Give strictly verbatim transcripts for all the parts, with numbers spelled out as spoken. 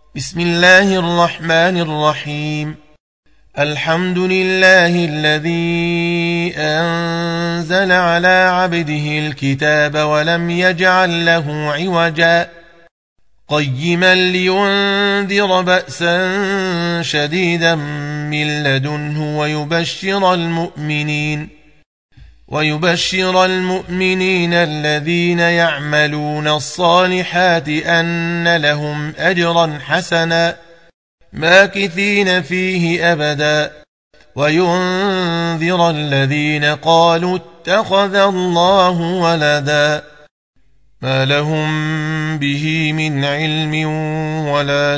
بسم الله الرحمن الرحيم. الحمد لله الذي أنزل على عبده الكتاب ولم يجعل له عوجا قيما لينذر بأسا شديدا من لدنه ويبشر المؤمنين ويبشر المؤمنين الذين يعملون الصالحات أن لهم أجرا حسنا ماكثين فيه أبدا وينذر الذين قالوا اتخذ الله ولدا ما لهم به من علم ولا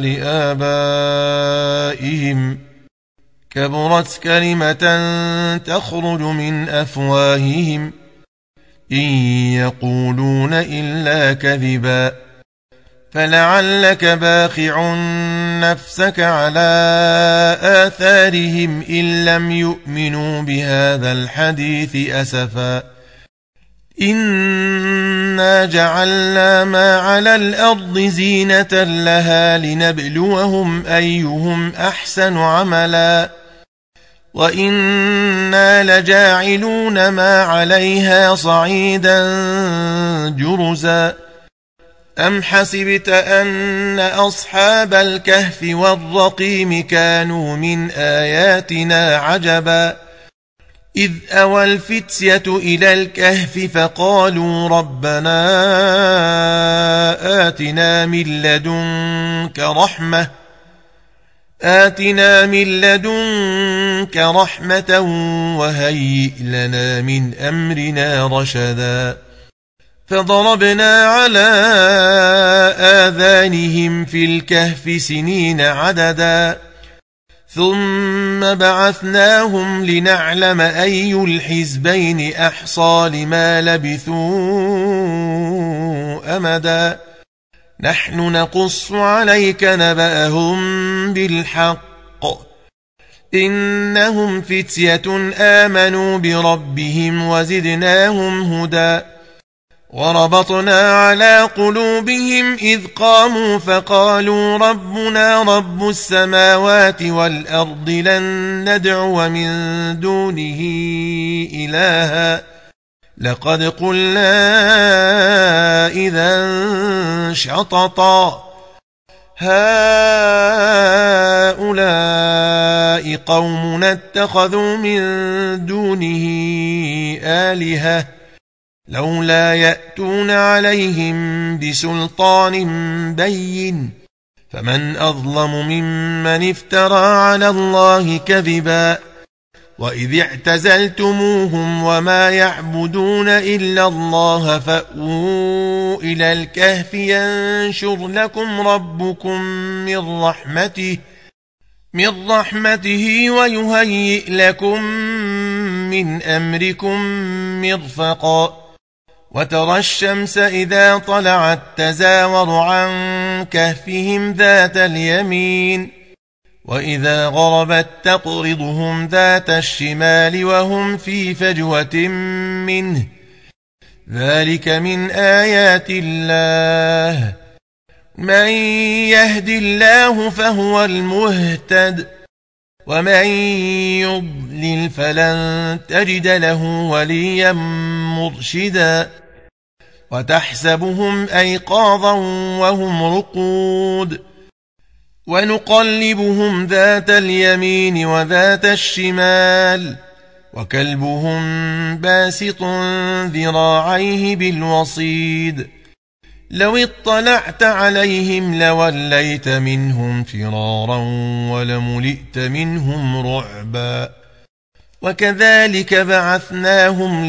لآبائهم كبرت كلمة تخرج من أفواههم إن يقولون إلا كذبا فلعلك باخع نفسك على آثارهم إن لم يؤمنوا بهذا الحديث أسفا إنا جعلنا ما على الأرض زينة لها لنبلوهم أيهم أحسن عملا وإنا لجاعلون ما عليها صعيدا جرزا أم حسبت أن أصحاب الكهف والرقيم كانوا من آياتنا عجبا إذ أوى الفتية إلى الكهف فقالوا ربنا آتنا من لدنك رحمة آتنا من لدنك رحمة وهيئ لنا من أمرنا رشدا فضربنا على آذانهم في الكهف سنين عددا ثم بعثناهم لنعلم أي الحزبين أحصى لما لبثوا أمدا نحن نقص عليك نبأهم بالحق إنهم فتية آمنوا بربهم وزدناهم هدى وربطنا على قلوبهم إذ قاموا فقالوا ربنا رب السماوات والأرض لن ندعو من دونه إلها لقد قلنا إذا شططا هؤلاء قومنا اتخذوا من دونه آلهة لولا يأتون عليهم بسلطان بين فمن أظلم ممن افترى على الله كذبا وإذ اعتزلتموهم وما يعبدون إلا الله فأووا إلى الكهف ينشر لكم ربكم من رحمته من رحمته ويهيئ لكم من أمركم مرفقا وترى الشمس إذا طلعت تزاور عن كهفهم ذات اليمين وإذا غربت تقرضهم ذات الشمال وهم في فجوة منه ذلك من آيات الله من يهد الله فهو المهتد ومن يضلل فلن تجد له وليا مرشدا وتحسبهم أيقاظا وهم رقود ونقلبهم ذات اليمين وذات الشمال وكلبهم باسط ذراعيه بالوصيد لو اطلعت عليهم لوليت منهم فرارا ولملئت منهم رعبا وكذلك بعثناهم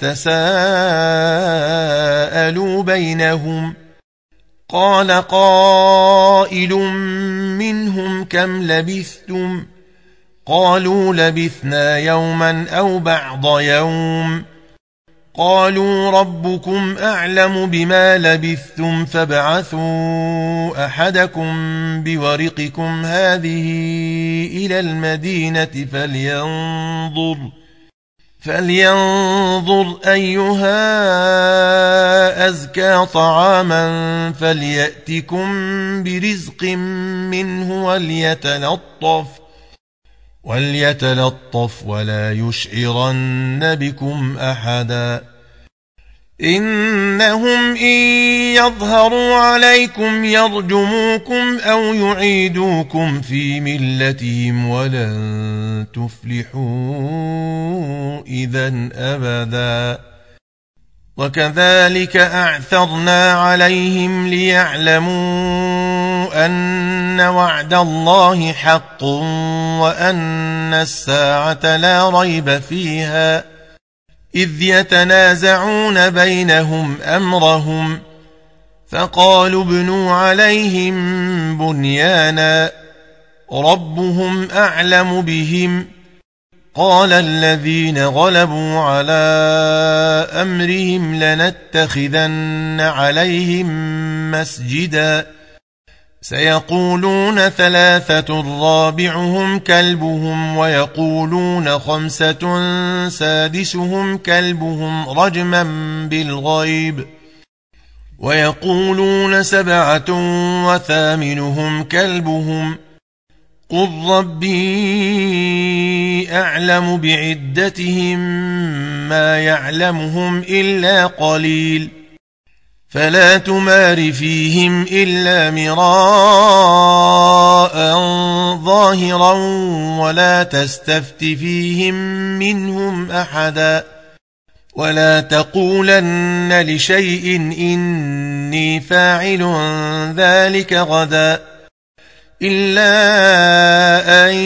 ليتساءلوا بينهم قال قائل منهم كم لبثتم قالوا لبثنا يوما أو بعض يوم قالوا ربكم أعلم بما لبثتم فابعثوا أحدكم بورقكم هذه إلى المدينة فلينظر فلينظر أيها أزكى طعاما فليأتكم برزق منه وليتلطف وليتلطف ولا يشعرن بكم أحدا إنهم إن يظهروا عليكم يرجموكم أو يعيدوكم في ملتهم ولن تفلحوا إذن أبدا وكذلك أعثرنا عليهم ليعلموا أن وعد الله حق وأن الساعة لا ريب فيها إذ يتنازعون بينهم أمرهم فقالوا ابنوا عليهم بنيانا ربهم أعلم بهم قال الذين غلبوا على أمرهم لنتخذن عليهم مسجدا سيقولون ثلاثة رابعهم كلبهم ويقولون خمسة سادسهم كلبهم رجما بالغيب ويقولون سبعة وثامنهم كلبهم قل ربي أعلم بعدتهم ما يعلمهم إلا قليل فلا تمار فيهم إلا مراء ظاهرا ولا تستفت فيهم منهم أحدا ولا تقولن لشيء إني فاعل ذلك غدا إلا أن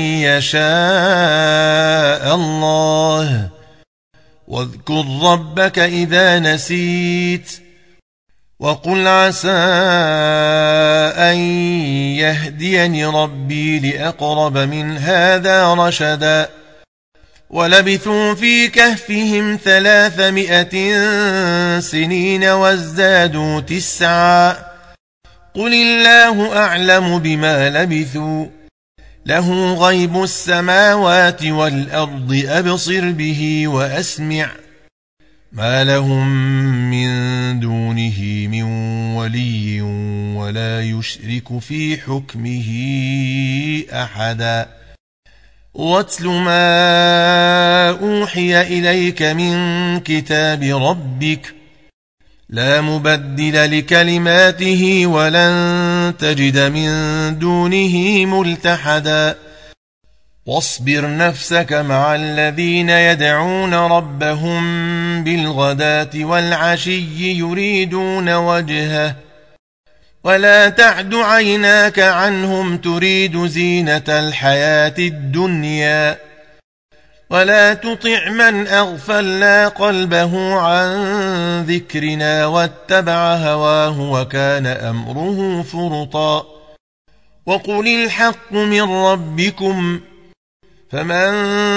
يشاء الله واذكر ربك إذا نسيت وقل عسى أن يهديني ربي لأقرب من هذا رشدا ولبثوا في كهفهم ثلاثمائة سنين وازدادوا تسعا قل الله أعلم بما لبثوا له غيب السماوات والأرض أبصر به وأسمع ما لهم من دونه من ولي ولا يشرك في حكمه أحدا واتل ما أوحي إليك من كتاب ربك لا مبدل لكلماته ولن تجد من دونه ملتحدا واصبر نفسك مع الذين يدعون ربهم بالغداة والعشي يريدون وجهه ولا تعد عيناك عنهم تريد زينة الحياة الدنيا ولا تطع من أغفلنا قلبه عن ذكرنا واتبع هواه وكان أمره فرطا وقل الحق من ربكم فمن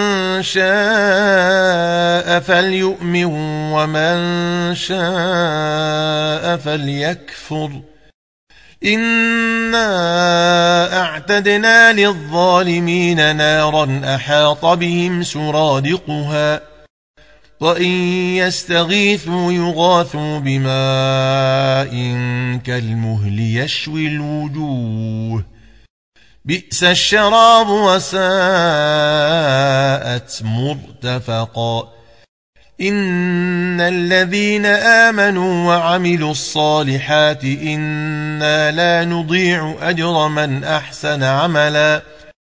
شاء فليؤمن ومن شاء فليكفر إنا أعتدنا للظالمين نارا أحاط بهم سرادقها وإن يستغيثوا يغاثوا بماء كالمهل يشوي الوجوه بئس الشراب وساءت مرتفقا إن الذين آمنوا وعملوا الصالحات إنا لا نضيع أجر من أحسن عملا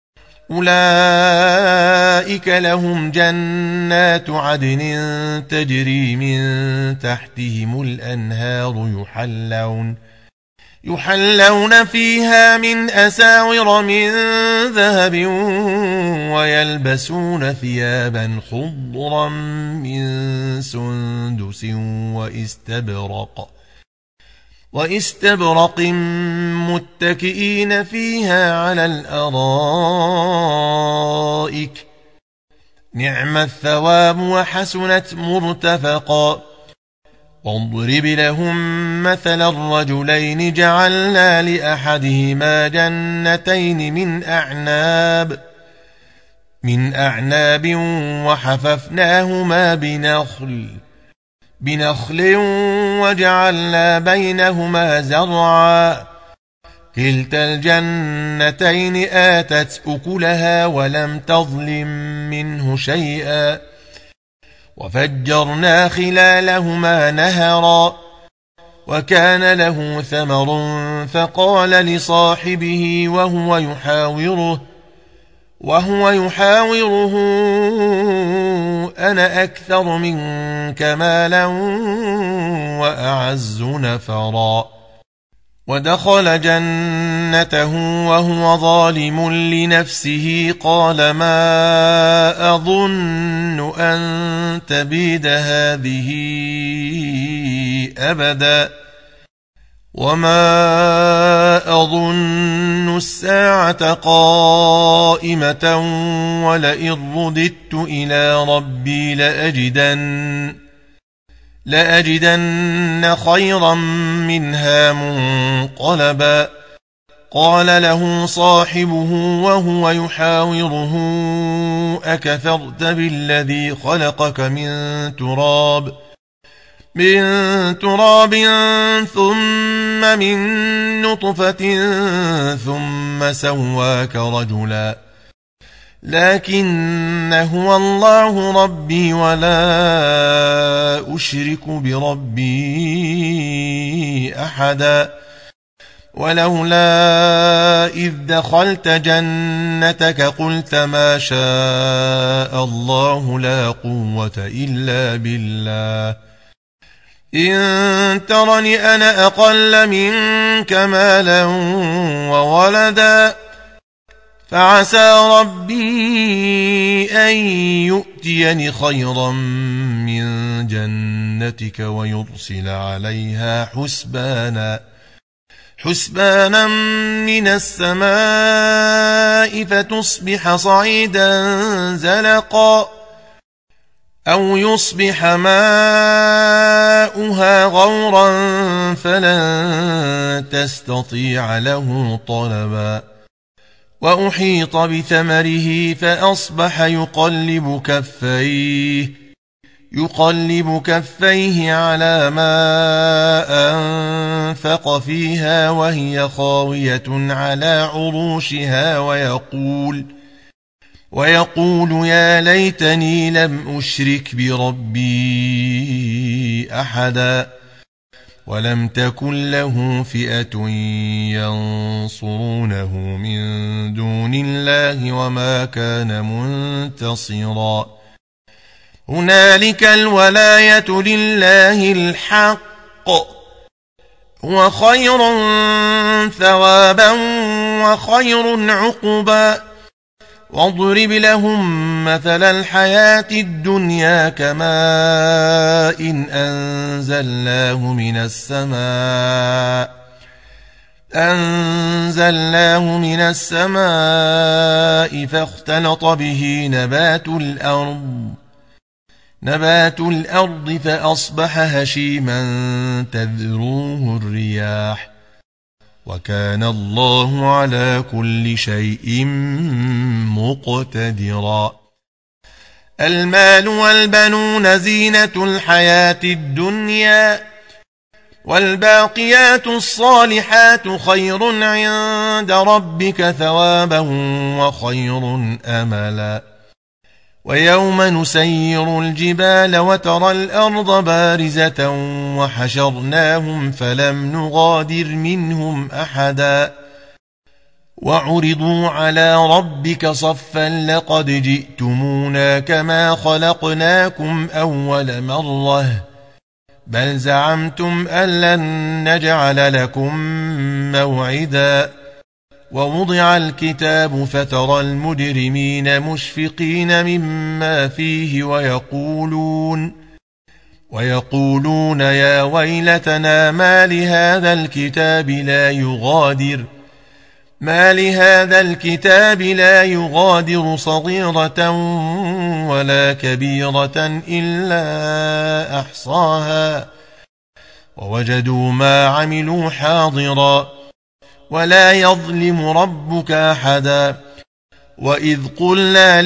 أولئك لهم جنات عدن تجري من تحتهم الأنهار يحلون يحلون فيها من أساور من ذهب ويلبسون ثيابا خضرا من سندس واستبرق واستبرق متكئين فيها على الأرائك نعم الثواب وحسنت مرتفقا واضرب لهم مثل الرجلين جعلنا لأحدهما جنتين من أعناب من أعناب وحففناهما بنخل بنخل وجعلنا بينهما زرعا كلتا الجنتين آتت أكلها ولم تظلم منه شيئا وفجرنا خلالهما نهرا وكان له ثمر فقال لصاحبه وهو يحاوره وهو يحاوره أنا أكثر منك مالا وأعز نفرا ودخل جنته وهو ظالم لنفسه قال ما أظن أن تبيد هذه أبدا وما أظن الساعة قائمة ولئن رددت إلى ربي لأجدن لأجدن خيرا منها منقلبا قال له صاحبه وهو يحاوره أكفرت بالذي خلقك من تراب من تراب ثم من نطفة ثم سواك رجلا لكن هو الله ربي ولا أشرك بربي أحدا ولولا إذ دخلت جنتك قلت ما شاء الله لا قوة إلا بالله إن ترني أنا أقل منك مالا وولدا فعسى ربي أن يؤتيني خيرا من جنتك ويرسل عليها حسبانا حسبانا من السماء فتصبح صعيدا زلقا أو يصبح ماؤها غورا فلن تستطيع له طلبا وأحيط بثمره فأصبح يقلب كفيه يقلب كفيه على ما أنفق فيها وهي خاوية على عروشها ويقول ويقول يا ليتني لم أشرك بربي أحدا ولم تكن له فئة ينصرونه من دون الله وما كان منتصرا هنالك الولاية لله الحق هو خير ثوابا وخير عقبا واضرب لهم مثل الحياة الدنيا كماء إن أنزلناه من السماء أنزلناه من السماء فاختلط به نبات الأرض نبات الأرض فأصبح هشيما تذروه الرياح وكان الله على كل شيء مقتدرا المال والبنون زينة الحياة الدنيا والباقيات الصالحات خير عند ربك ثوابا وخير أملا ويوم نسير الجبال وترى الأرض بارزة وحشرناهم فلم نغادر منهم أحدا وعرضوا على ربك صفا لقد جئتمونا كما خلقناكم أول مرة بل زعمتم أن لن نجعل لكم موعدا ووضع الكتاب فترى المجرمين مشفقين مما فيه ويقولون ويقولون يا ويلتنا ما لهذا الكتاب لا يغادر ما لهذا الكتاب لا يغادر صغيرة ولا كبيرة إلا أحصاها ووجدوا ما عملوا حاضرا ولا يظلم ربك أحدا وإذ قلنا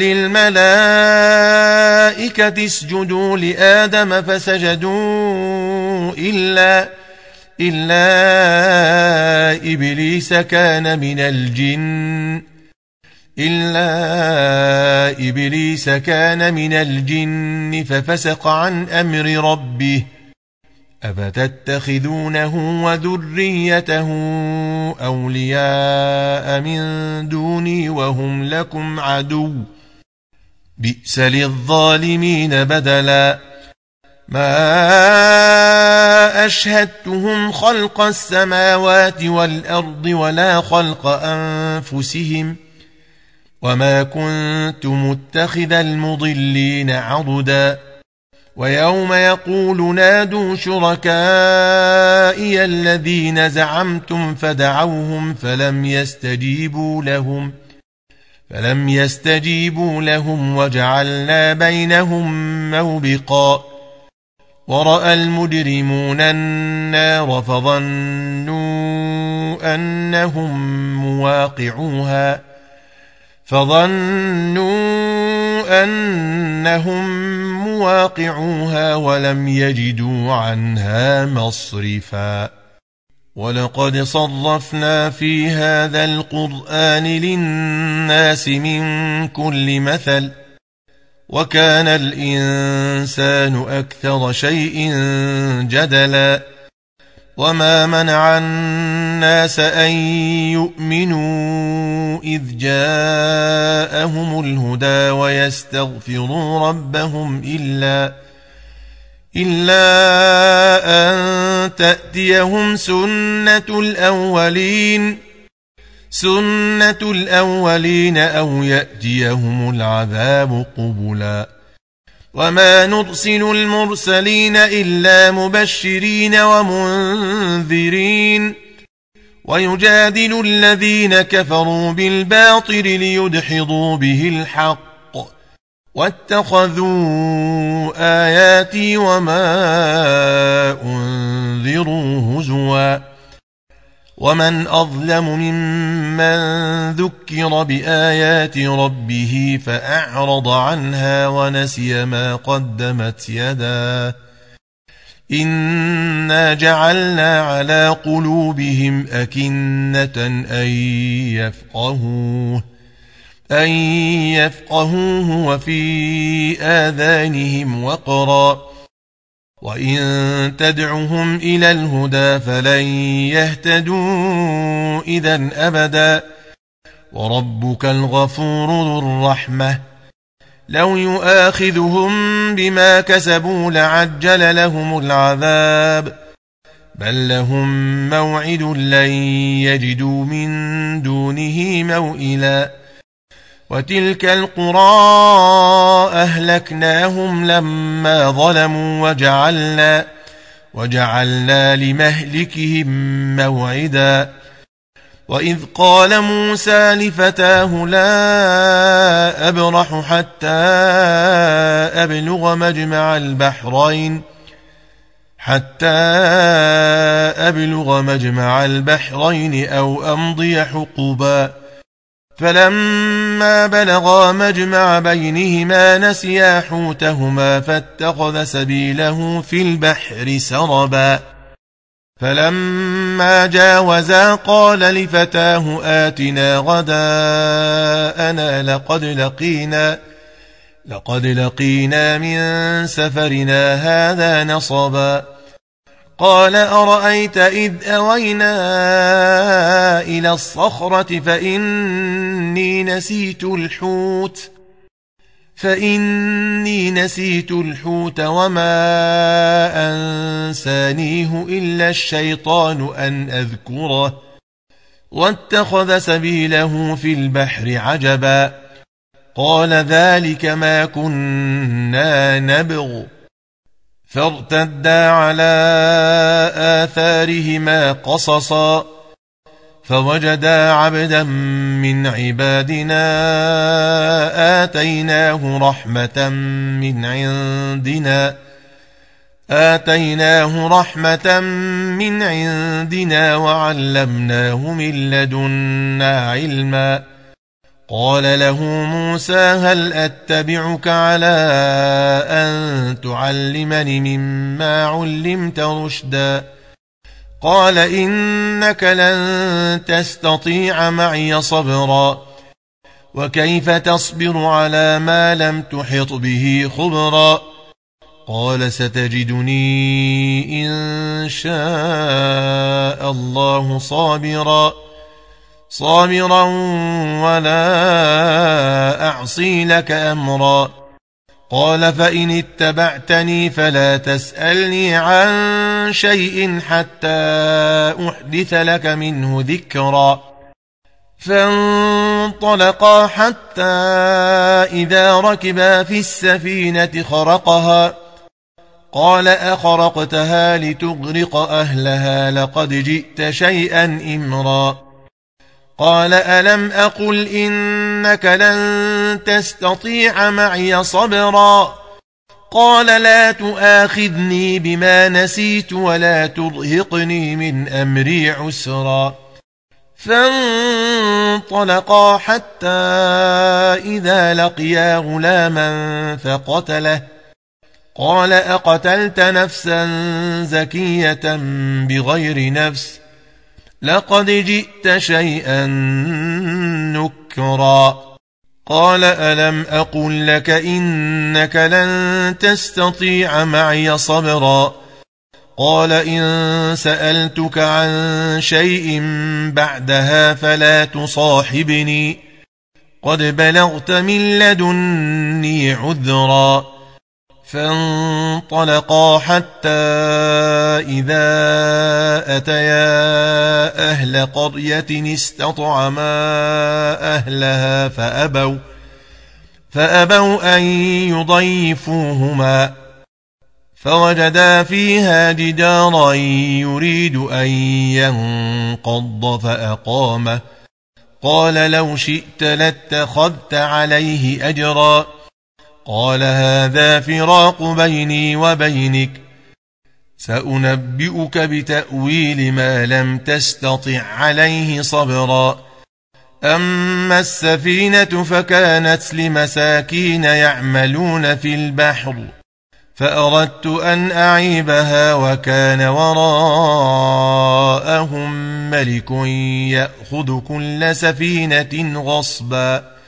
للملائكة اسجدوا لآدم فسجدوا إلا, إلا إبليس كان من الجن إلا إبليس كان من الجن ففسق عن أمر ربه أفتتخذونه وذريته أولياء من دوني وهم لكم عدو بئس للظالمين بدلا ما أشهدتهم خلق السماوات والأرض ولا خلق أنفسهم وما كنت متخذ المضلين عضدا ويوم يقول نادوا شركائي الذين زعمتم فدعوهم فلم يستجيبوا لهم فلم يستجيبوا لهم وجعلنا بينهم موبقا ورأى المجرمون النار فظنوا أنهم مواقعوها فظنوا أنهم مواقعوها ولم يجدوا عنها مصرفا ولقد صرفنا في هذا القرآن للناس من كل مثل وكان الإنسان أكثر شيء جدلا وما منع الناس أن يؤمنوا إذ جاءهم الهدى ويستغفروا ربهم إلا, إلا أن تأتيهم سنة الأولين سنة الأولين أو يأتيهم العذاب قبلا وما نرسل المرسلين إلا مبشرين ومنذرين ويجادل الذين كفروا بالباطل ليدحضوا به الحق واتخذوا آياتي وما أنذروا هزوا ومن أظلم ممن ذكر بآيات ربه فأعرض عنها ونسي ما قدمت يداه إنا جعلنا على قلوبهم أكنة أن يفقهوه أن يفقهوه وفي آذانهم وقرا وإن تدعهم إلى الهدى فلن يهتدوا إذا أبدا وربك الغفور ذو الرحمة لو يؤاخذهم بما كسبوا لعجل لهم العذاب بل لهم موعد لن يجدوا من دونه موئلا وتلك القرى أهلكناهم لما ظلموا وجعلنا, وجعلنا لمهلكهم موعدا وإذ قال موسى لفتاه لا أبرح حتى أبلغ مجمع البحرين حتى أبلغ مجمع البحرين أو أمضي حقبا فلما بلغا مجمع بينهما نسيا حوتهما فاتخذ سبيله في البحر سربا فلما جاوزا قال لفتاه آتنا غداءنا لقد لقينا لقد لقينا من سفرنا هذا نصبا قال أرأيت إذ أوينا إلى الصخرة فإني نسيت الحوت فإني نسيت الحوت وما أنسانيه إلا الشيطان أن أذكره واتخذ سبيله في البحر عجبا قال ذلك ما كنا نبغ فارتدا على آثارهما قصصا فوجدا عبدا من عبادنا آتيناه رحمة من عندنا آتيناه رحمة من عندنا وعلمناه من لدنا علما قال له موسى هل أتبعك على أن تعلمني مما علمت رشدا قال إنك لن تستطيع معي صبرا وكيف تصبر على ما لم تحط به خبرا قال ستجدني إن شاء الله صابرا صابرا ولا أعصي لك أمرا قال فإن اتبعتني فلا تسألني عن شيء حتى أحدث لك منه ذكرا فانطلقا حتى إذا ركبا في السفينة خرقها قال أخرقتها لتغرق أهلها لقد جئت شيئا إمرا قال ألم أقل إنك لن تستطيع معي صبرا قال لا تؤاخذني بما نسيت ولا ترهقني من أمري عسرا فانطلقا حتى إذا لقيا غلاما فقتله قال أقتلت نفسا زكية بغير نفس لقد جئت شيئا نكرا قال ألم أقل لك إنك لن تستطيع معي صبرا قال إن سألتك عن شيء بعدها فلا تصاحبني قد بلغت من لدني عذرا فانطلقا حتى إذا أتيا أهل قرية استطعما أهلها فأبوا, فأبوا أن يضيفوهما فوجدا فيها جدارا يريد أن ينقض فأقامه قال لو شئت لاتخذت عليه أجرا قال هذا فراق بيني وبينك سأنبئك بتأويل ما لم تستطع عليه صبرا أما السفينة فكانت لمساكين يعملون في البحر فأردت أن أعيبها وكان وراءهم ملك يأخذ كل سفينة غصبا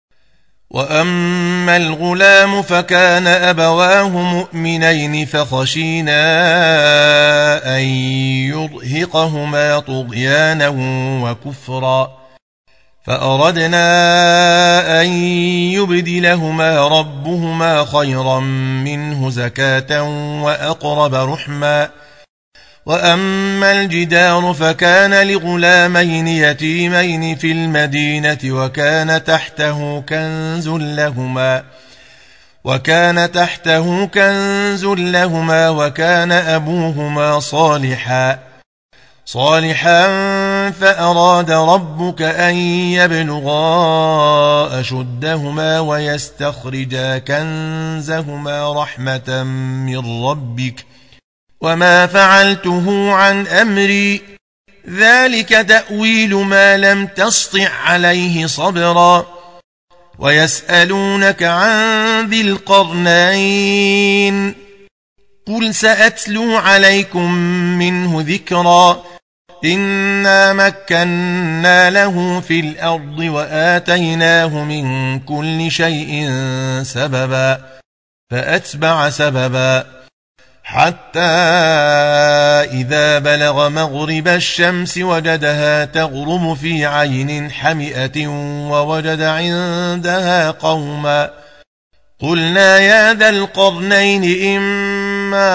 وأما الغلام فكان أبواه مؤمنين فخشينا أن يرهقهما طغيانا وكفرا فأردنا أن يبدلهما ربهما خيرا منه زكاة وأقرب رحما وأما الجدار فكان لغلامين يتيمين في المدينة وكان تحته كنز لهما وكان تحته كنز لهما وكان أبوهما صالحا صالحا فأراد ربك أن يبلغا أشدهما ويستخرجا كنزهما رحمة من ربك وما فعلته عن أمري ذلك تأويل ما لم تسطع عليه صبرا ويسألونك عن ذي القرنين قل سأتلو عليكم منه ذكرا إنا مكنا له في الأرض وآتيناه من كل شيء سببا فأتبع سببا حتى إذا بلغ مغرب الشمس وجدها تغرب في عين حمئة ووجد عندها قوما قلنا يا ذا القرنين إما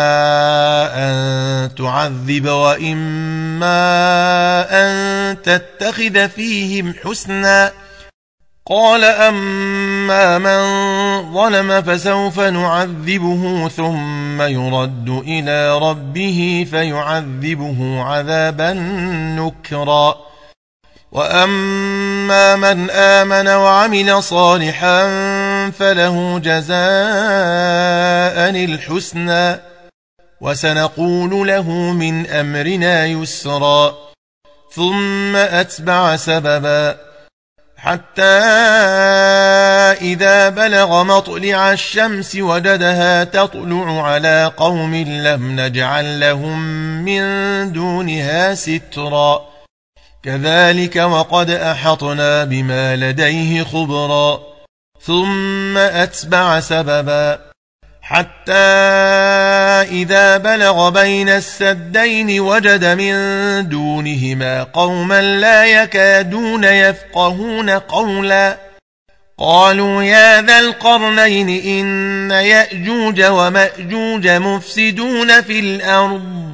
أن تعذب وإما أن تتخذ فيهم حسنا قال أما من ظلم فسوف نعذبه ثم يرد إلى ربه فيعذبه عذابا نكرا وأما من آمن وعمل صالحا فله جزاء الحسنى وسنقول له من أمرنا يسرا ثم أتبع سببا حتى إذا بلغ مطلع الشمس وجدها تطلع على قوم لم نجعل لهم من دونها سترا كذلك وقد أحطنا بما لديه خبرا ثم أتبع سببا حتى إذا بلغ بين السدين وجد من دونهما قوما لا يكادون يفقهون قولا قالوا يا ذا القرنين إن يأجوج ومأجوج مفسدون في الأرض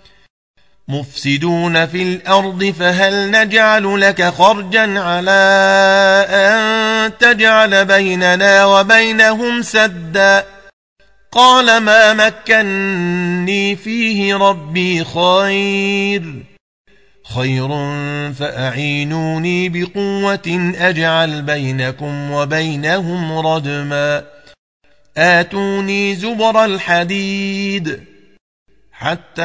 مفسدون في الأرض فهل نجعل لك خرجا على أن تجعل بيننا وبينهم سدا قال ما مكنني فيه ربي خير خير فأعينوني بقوة أجعل بينكم وبينهم ردما آتوني زبر الحديد حتى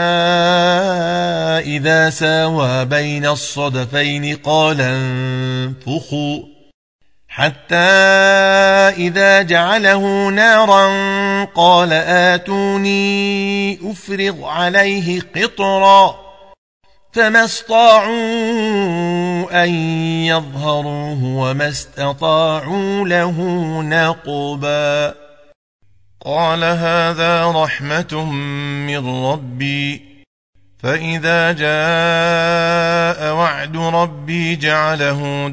إذا ساوى بين الصدفين قال انفخوا حتى إذا جعله نارا قال آتوني أفرغ عليه قطرا فما استطاعوا أن يظهروه وما استطاعوا له نقبا قال هذا رحمة من ربي فإذا جاء وعد ربي جعله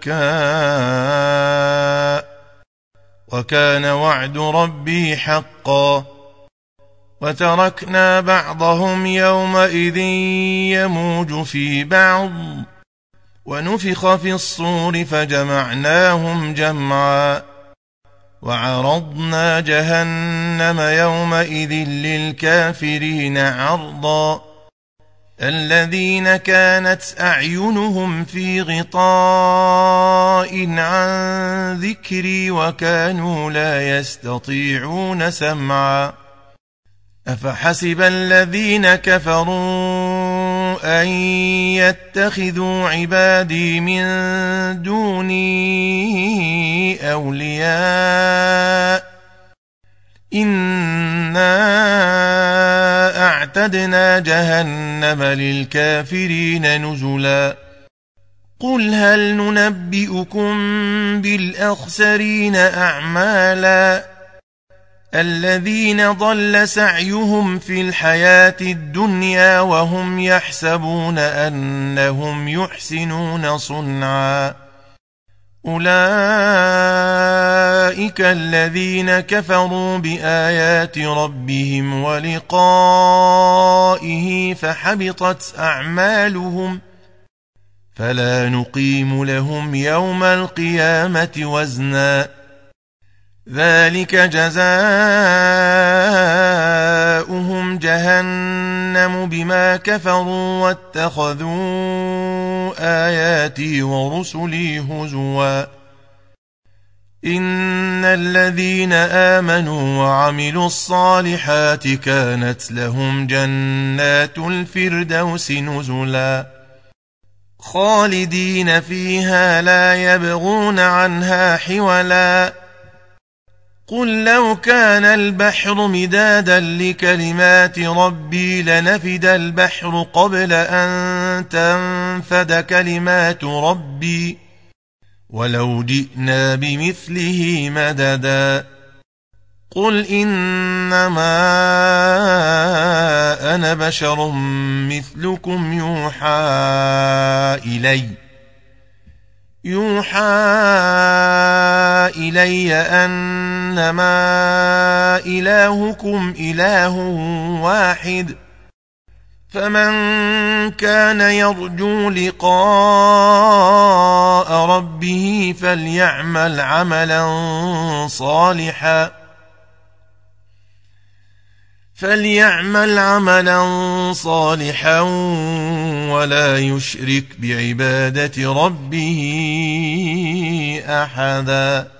دكا وكان وعد ربي حقا وتركنا بعضهم يومئذ يموج في بعض ونفخ في الصور فجمعناهم جمعا وعرضنا جهنم يومئذ للكافرين عرضا الذين كانت أعينهم في غطاء عن ذكري وكانوا لا يستطيعون سمعا أفحسب الذين كفروا أن يتخذوا عبادي من دوني أولياء إنا أعتدنا جهنم للكافرين نزلا قل هل ننبئكم بالأخسرين أعمالا الذين ضل سعيهم في الحياة الدنيا وهم يحسبون أنهم يحسنون صنعا أولئك الذين كفروا بآيات ربهم ولقائه فحبطت أعمالهم فلا نقيم لهم يوم القيامة وزنا ذلك جزاؤهم جهنم بما كفروا واتخذوا آياتي ورسلي هزوا إن الذين آمنوا وعملوا الصالحات كانت لهم جنات الفردوس نزلا خالدين فيها لا يبغون عنها حولا قل لو كان البحر مدادا لكلمات ربي لنفد البحر قبل أن تنفد كلمات ربي ولو جئنا بمثله مددا قل إنما أنا بشر مثلكم يوحى إلي يوحى إلي أنما إلهكم إله واحد فمن كان يرجو لقاء ربه فليعمل عملا صالحا فليعمل عملا صالحا ولا يشرك بعبادة ربه أحدا